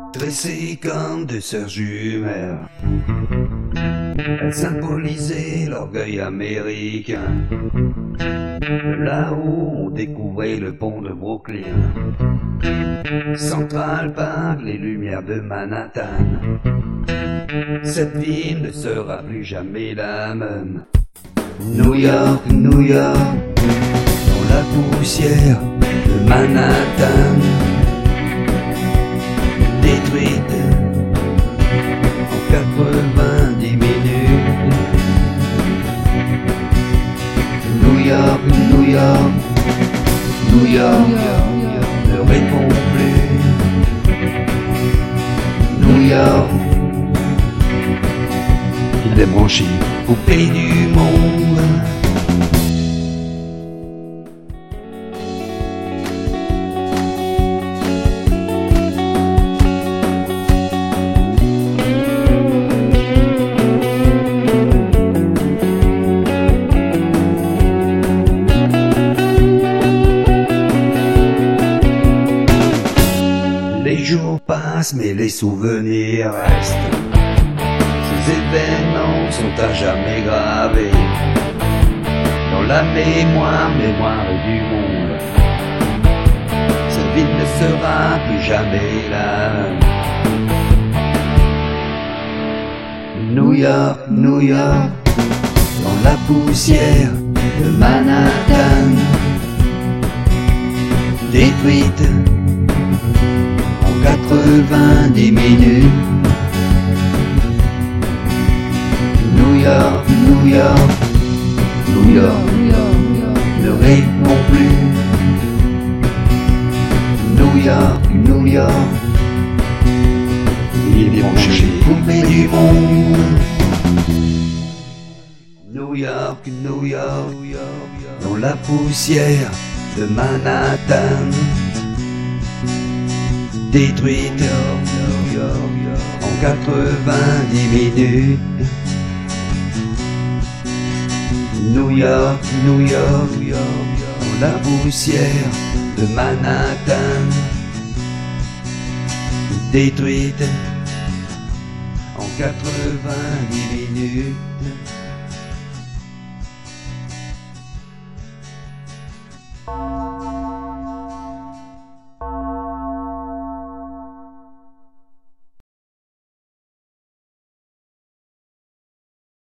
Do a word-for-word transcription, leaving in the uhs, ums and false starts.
Dressées comme deux sœurs jumelles, elles symbolisaient l'orgueil américain. De là-haut, on découvrait le pont de Brooklyn, Central Park, les lumières de Manhattan. Cette ville ne sera plus jamais la même. New York, New York, dans la poussière de Manhattan, détruite en quatre-vingt-dix minutes. New York, New York, New York ne répond plus. New York, il est branché, coupé du monde. Les jours passent mais les souvenirs restent. Ces événements sont à jamais gravés dans la mémoire, mémoire du monde. Cette ville ne sera plus jamais la même. New York, New York, dans la poussière de Manhattan, détruite quatre-vingt-dix minutes. New York, New York, New York, ne répond plus. New York, New York, il est branché, coupé du monde. New York, New York, dans la poussière de Manhattan, détruite en quatre-vingt-dix minutes. New York, New York, dans la poussière de Manhattan, détruite en quatre-vingt-dix minutes.